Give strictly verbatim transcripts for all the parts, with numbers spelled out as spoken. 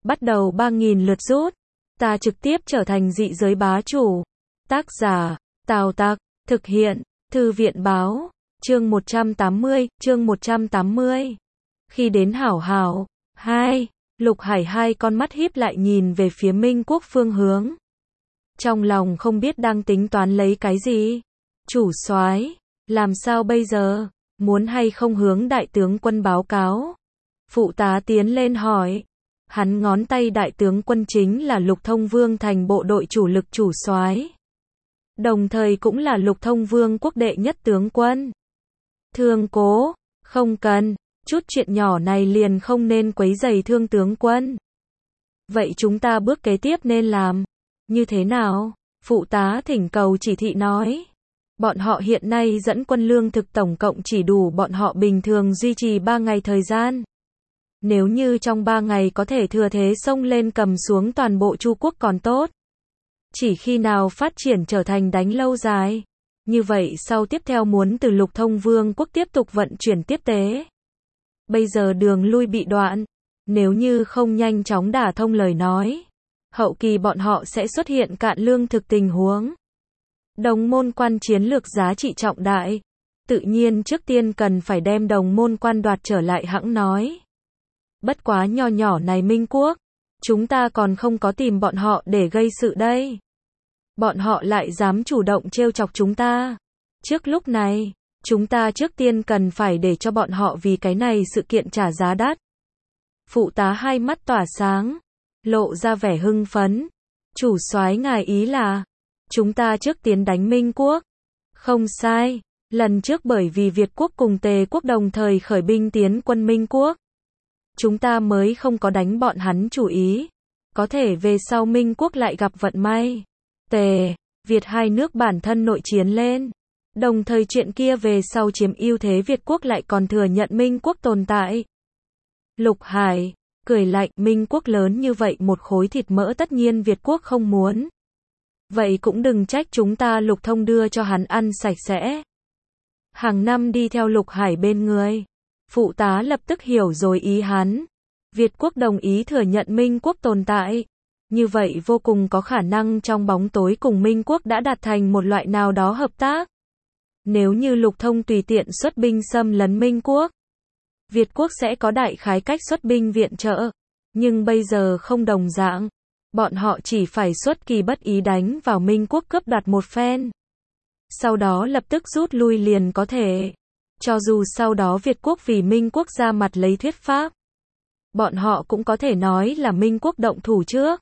bắt đầu ba nghìn lượt rút. Ta trực tiếp trở thành dị giới bá chủ. Tác giả, Tào Tặc, thực hiện, Thư viện báo, chương một trăm tám mươi, chương một trăm tám mươi. Khi đến hảo hảo, hai, Lục Hải hai con mắt híp lại nhìn về phía Minh Quốc phương hướng. Trong lòng không biết đang tính toán lấy cái gì. Chủ soái, làm sao bây giờ, muốn hay không hướng đại tướng quân báo cáo? Phụ tá tiến lên hỏi. Hắn ngón tay đại tướng quân chính là Lục Thông Vương thành bộ đội chủ lực chủ soái, đồng thời cũng là Lục Thông Vương quốc đệ nhất tướng quân. Thương Cố, không cần, chút chuyện nhỏ này liền không nên quấy rầy Thương tướng quân. Vậy chúng ta bước kế tiếp nên làm như thế nào? Phụ tá thỉnh cầu chỉ thị nói. Bọn họ hiện nay dẫn quân lương thực tổng cộng chỉ đủ bọn họ bình thường duy trì ba ngày thời gian. Nếu như trong ba ngày có thể thừa thế xông lên cầm xuống toàn bộ Chu quốc còn tốt. Chỉ khi nào phát triển trở thành đánh lâu dài, như vậy sau tiếp theo muốn từ Lục Thông Vương quốc tiếp tục vận chuyển tiếp tế. Bây giờ đường lui bị đoạn, nếu như không nhanh chóng đả thông lời nói, hậu kỳ bọn họ sẽ xuất hiện cạn lương thực tình huống. Đồng môn quan chiến lược giá trị trọng đại, tự nhiên trước tiên cần phải đem đồng môn quan đoạt trở lại hẵng nói. Bất quá nho nhỏ này Minh Quốc, chúng ta còn không có tìm bọn họ để gây sự đây. Bọn họ lại dám chủ động trêu chọc chúng ta. Trước lúc này, chúng ta trước tiên cần phải để cho bọn họ vì cái này sự kiện trả giá đắt. Phụ tá hai mắt tỏa sáng, lộ ra vẻ hưng phấn. Chủ soái ngài ý là, chúng ta trước tiến đánh Minh Quốc. Không sai, lần trước bởi vì Việt quốc cùng Tề quốc đồng thời khởi binh tiến quân Minh Quốc, chúng ta mới không có đánh bọn hắn chủ ý. Có thể về sau Minh Quốc lại gặp vận may. Tề, Việt hai nước bản thân nội chiến lên. Đồng thời chuyện kia về sau chiếm ưu thế Việt quốc lại còn thừa nhận Minh Quốc tồn tại. Lục Hải, cười lạnh, Minh Quốc lớn như vậy một khối thịt mỡ tất nhiên Việt quốc không muốn. Vậy cũng đừng trách chúng ta Lục Thông đưa cho hắn ăn sạch sẽ. Hàng năm đi theo Lục Hải bên người. Phụ tá lập tức hiểu rồi ý hắn. Việt quốc đồng ý thừa nhận Minh Quốc tồn tại. Như vậy vô cùng có khả năng trong bóng tối cùng Minh Quốc đã đạt thành một loại nào đó hợp tác. Nếu như Lục Thông tùy tiện xuất binh xâm lấn Minh Quốc, Việt quốc sẽ có đại khái cách xuất binh viện trợ. Nhưng bây giờ không đồng dạng. Bọn họ chỉ phải xuất kỳ bất ý đánh vào Minh Quốc cướp đoạt một phen. Sau đó lập tức rút lui liền có thể. Cho dù sau đó Việt quốc vì Minh Quốc ra mặt lấy thuyết pháp, bọn họ cũng có thể nói là Minh Quốc động thủ trước.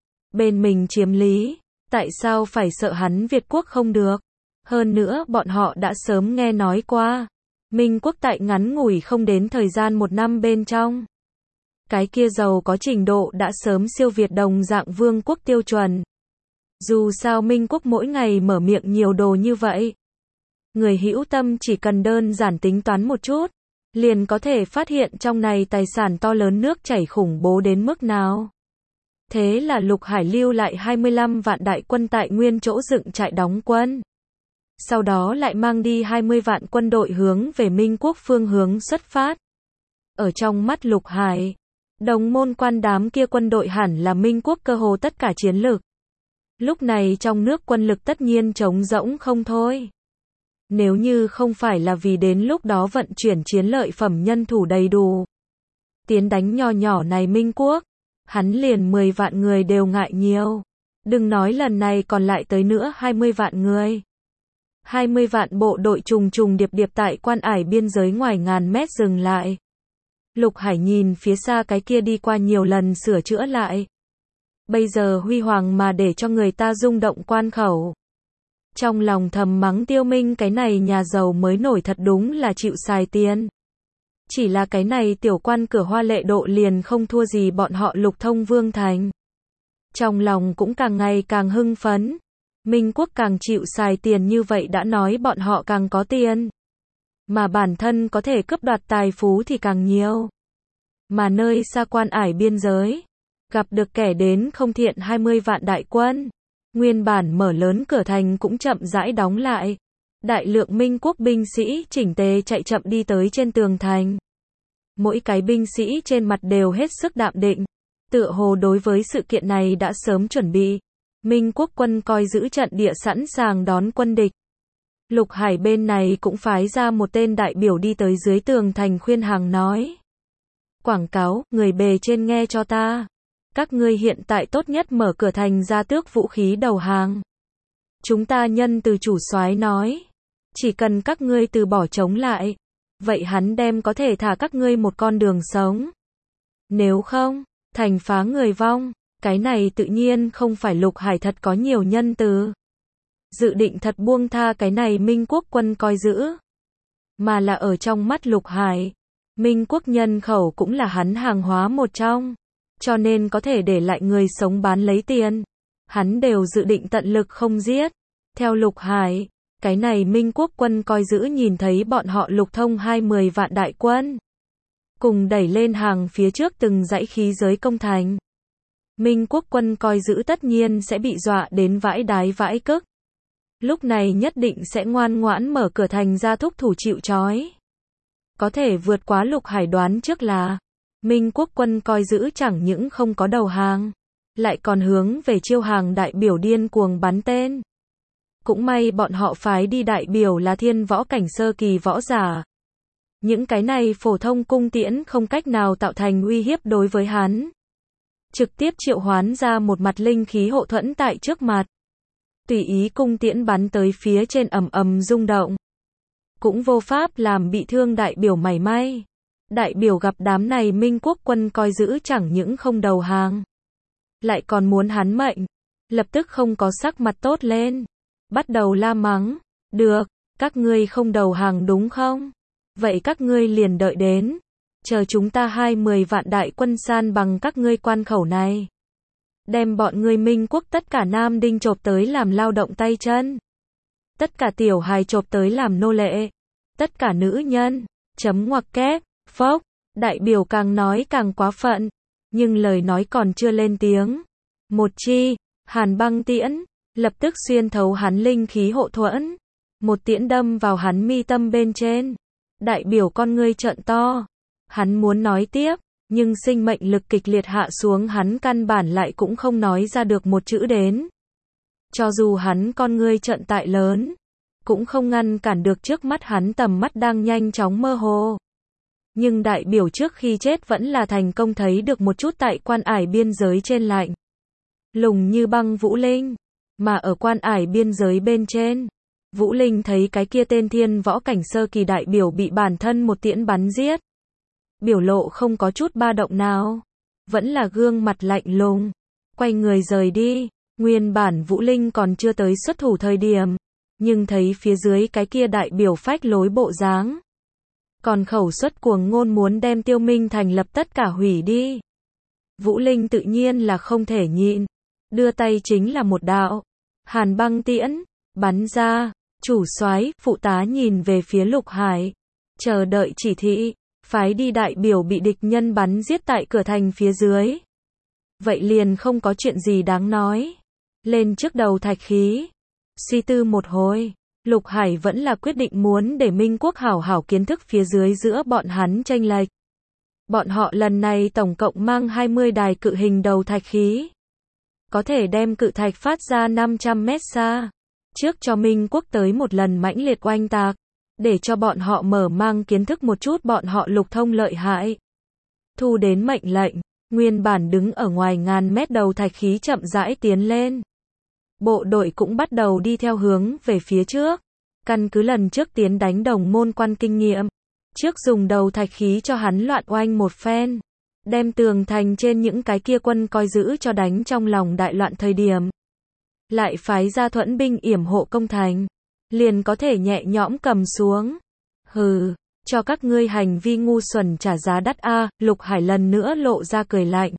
Bên mình chiếm lý, tại sao phải sợ hắn Việt quốc không được? Hơn nữa bọn họ đã sớm nghe nói qua. Minh Quốc tại ngắn ngủi không đến thời gian một năm bên trong. Cái kia giàu có trình độ đã sớm siêu việt đồng dạng vương quốc tiêu chuẩn. Dù sao Minh Quốc mỗi ngày mở miệng nhiều đồ như vậy. Người hữu tâm chỉ cần đơn giản tính toán một chút, liền có thể phát hiện trong này tài sản to lớn nước chảy khủng bố đến mức nào. Thế là Lục Hải lưu lại hai mươi lăm vạn đại quân tại nguyên chỗ dựng trại đóng quân. Sau đó lại mang đi hai mươi vạn quân đội hướng về Minh Quốc phương hướng xuất phát. Ở trong mắt Lục Hải, đồng môn quan đám kia quân đội hẳn là Minh Quốc cơ hồ tất cả chiến lực. Lúc này trong nước quân lực tất nhiên trống rỗng không thôi. Nếu như không phải là vì đến lúc đó vận chuyển chiến lợi phẩm nhân thủ đầy đủ, tiến đánh nho nhỏ này Minh Quốc, hắn liền mười vạn người đều ngại nhiều. Đừng nói lần này còn lại tới nữa hai mươi vạn người. hai mươi vạn bộ đội trùng trùng điệp điệp tại quan ải biên giới ngoài ngàn mét dừng lại. Lục Hải nhìn phía xa cái kia đi qua nhiều lần sửa chữa lại. Bây giờ huy hoàng mà để cho người ta rung động quan khẩu. Trong lòng thầm mắng Tiêu Minh cái này nhà giàu mới nổi thật đúng là chịu xài tiền. Chỉ là cái này tiểu quan cửa hoa lệ độ liền không thua gì bọn họ Lục Thông Vương thành. Trong lòng cũng càng ngày càng hưng phấn. Minh Quốc càng chịu xài tiền như vậy đã nói bọn họ càng có tiền. Mà bản thân có thể cướp đoạt tài phú thì càng nhiều. Mà nơi xa quan ải biên giới, gặp được kẻ đến không thiện hai mươi vạn đại quân. Nguyên bản mở lớn cửa thành cũng chậm rãi đóng lại. Đại lượng Minh Quốc binh sĩ chỉnh tề chạy chậm đi tới trên tường thành. Mỗi cái binh sĩ trên mặt đều hết sức đạm định. Tựa hồ đối với sự kiện này đã sớm chuẩn bị. Minh quốc quân coi giữ trận địa sẵn sàng đón quân địch. Lục Hải bên này cũng phái ra một tên đại biểu đi tới dưới tường thành khuyên hàng nói. Quảng cáo, người bề trên nghe cho ta. Các ngươi hiện tại tốt nhất mở cửa thành ra tước vũ khí đầu hàng. Chúng ta nhân từ chủ soái nói. Chỉ cần các ngươi từ bỏ chống lại. Vậy hắn đem có thể thả các ngươi một con đường sống. Nếu không, thành phá người vong. Cái này tự nhiên không phải Lục Hải thật có nhiều nhân từ. Dự định thật buông tha cái này Minh quốc quân coi giữ. Mà là ở trong mắt Lục Hải. Minh quốc nhân khẩu cũng là hắn hàng hóa một trong. Cho nên có thể để lại người sống bán lấy tiền. Hắn đều dự định tận lực không giết. Theo Lục Hải, cái này Minh quốc quân coi giữ nhìn thấy bọn họ Lục Thông hai mươi vạn đại quân. Cùng đẩy lên hàng phía trước từng dãy khí giới công thành. Minh quốc quân coi giữ tất nhiên sẽ bị dọa đến vãi đái vãi cức. Lúc này nhất định sẽ ngoan ngoãn mở cửa thành ra thúc thủ chịu trói. Có thể vượt quá Lục Hải đoán trước là Minh quốc quân coi giữ chẳng những không có đầu hàng, lại còn hướng về chiêu hàng đại biểu điên cuồng bắn tên. Cũng may bọn họ phái đi đại biểu là thiên võ cảnh sơ kỳ võ giả. Những cái này phổ thông cung tiễn không cách nào tạo thành uy hiếp đối với hắn. Trực tiếp triệu hoán ra một mặt linh khí hộ thuẫn tại trước mặt. Tùy ý cung tiễn bắn tới phía trên ầm ầm rung động. Cũng vô pháp làm bị thương đại biểu mảy may. Đại biểu gặp đám này Minh quốc quân coi giữ chẳng những không đầu hàng. Lại còn muốn hắn mệnh. Lập tức không có sắc mặt tốt lên. Bắt đầu la mắng. Được, các ngươi không đầu hàng đúng không? Vậy các ngươi liền đợi đến. Chờ chúng ta hai mươi vạn đại quân san bằng các ngươi quan khẩu này. Đem bọn ngươi Minh quốc tất cả nam đinh chộp tới làm lao động tay chân. Tất cả tiểu hài chộp tới làm nô lệ. Tất cả nữ nhân. Chấm ngoặc kép. Phốc. Đại biểu càng nói càng quá phận. Nhưng lời nói còn chưa lên tiếng. Một chi. Hàn băng tiễn. Lập tức xuyên thấu hắn linh khí hộ thuẫn. Một tiễn đâm vào hắn mi tâm bên trên. Đại biểu con ngươi trợn to. Hắn muốn nói tiếp. Nhưng sinh mệnh lực kịch liệt hạ xuống hắn căn bản lại cũng không nói ra được một chữ đến. Cho dù hắn con ngươi trợn tại lớn. Cũng không ngăn cản được trước mắt hắn tầm mắt đang nhanh chóng mơ hồ. Nhưng đại biểu trước khi chết vẫn là thành công thấy được một chút tại quan ải biên giới trên lạnh. Lùng như băng Vũ Linh. Mà ở quan ải biên giới bên trên. Vũ Linh thấy cái kia tên thiên võ cảnh sơ kỳ đại biểu bị bản thân một tiễn bắn giết. Biểu lộ không có chút ba động nào. Vẫn là gương mặt lạnh lùng. Quay người rời đi. Nguyên bản Vũ Linh còn chưa tới xuất thủ thời điểm. Nhưng thấy phía dưới cái kia đại biểu phách lối bộ dáng. Còn khẩu suất cuồng ngôn muốn đem Tiêu Minh thành lập tất cả hủy đi. Vũ Linh tự nhiên là không thể nhịn. Đưa tay chính là một đạo. Hàn băng tiễn. Bắn ra. Chủ soái, phụ tá nhìn về phía Lục Hải. Chờ đợi chỉ thị. Phái đi đại biểu bị địch nhân bắn giết tại cửa thành phía dưới. Vậy liền không có chuyện gì đáng nói. Lên trước đầu thạch khí. Suy tư một hồi. Lục Hải vẫn là quyết định muốn để Minh quốc hảo hảo kiến thức phía dưới giữa bọn hắn chênh lệch. Bọn họ lần này tổng cộng mang hai mươi đài cự hình đầu thạch khí. Có thể đem cự thạch phát ra năm trăm mét xa. Trước cho Minh quốc tới một lần mãnh liệt oanh tạc. Để cho bọn họ mở mang kiến thức một chút bọn họ Lục Thông lợi hại. Thu đến mệnh lệnh. Nguyên bản đứng ở ngoài ngàn mét đầu thạch khí chậm rãi tiến lên. Bộ đội cũng bắt đầu đi theo hướng về phía trước. Căn cứ lần trước tiến đánh Đồng Môn Quan kinh nghiệm. Trước dùng đầu thạch khí cho hắn loạn oanh một phen. Đem tường thành trên những cái kia quân coi giữ cho đánh trong lòng đại loạn thời điểm. Lại phái ra thuẫn binh yểm hộ công thành. Liền có thể nhẹ nhõm cầm xuống. Hừ, cho các ngươi hành vi ngu xuẩn trả giá đắt a. Lục Hải lần nữa lộ ra cười lạnh.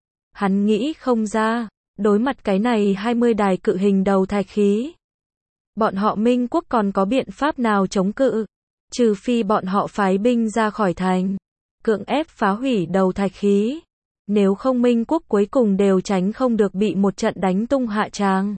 Hắn nghĩ không ra. Đối mặt cái này hai mươi đài cự hình đầu thạch khí. Bọn họ Minh quốc còn có biện pháp nào chống cự. Trừ phi bọn họ phái binh ra khỏi thành. Cưỡng ép phá hủy đầu thạch khí. Nếu không Minh quốc cuối cùng đều tránh không được bị một trận đánh tung hạ tràng.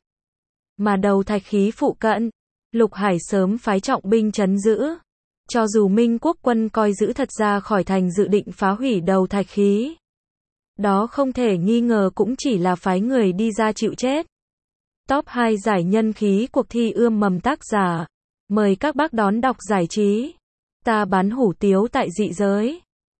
Mà đầu thạch khí phụ cận. Lục Hải sớm phái trọng binh trấn giữ. Cho dù Minh quốc quân coi giữ thật ra khỏi thành dự định phá hủy đầu thạch khí. Đó không thể nghi ngờ cũng chỉ là phái người đi ra chịu chết. Top hai giải nhân khí cuộc thi ươm mầm tác giả. Mời các bác đón đọc giải trí. Ta bán hủ tiếu tại dị giới.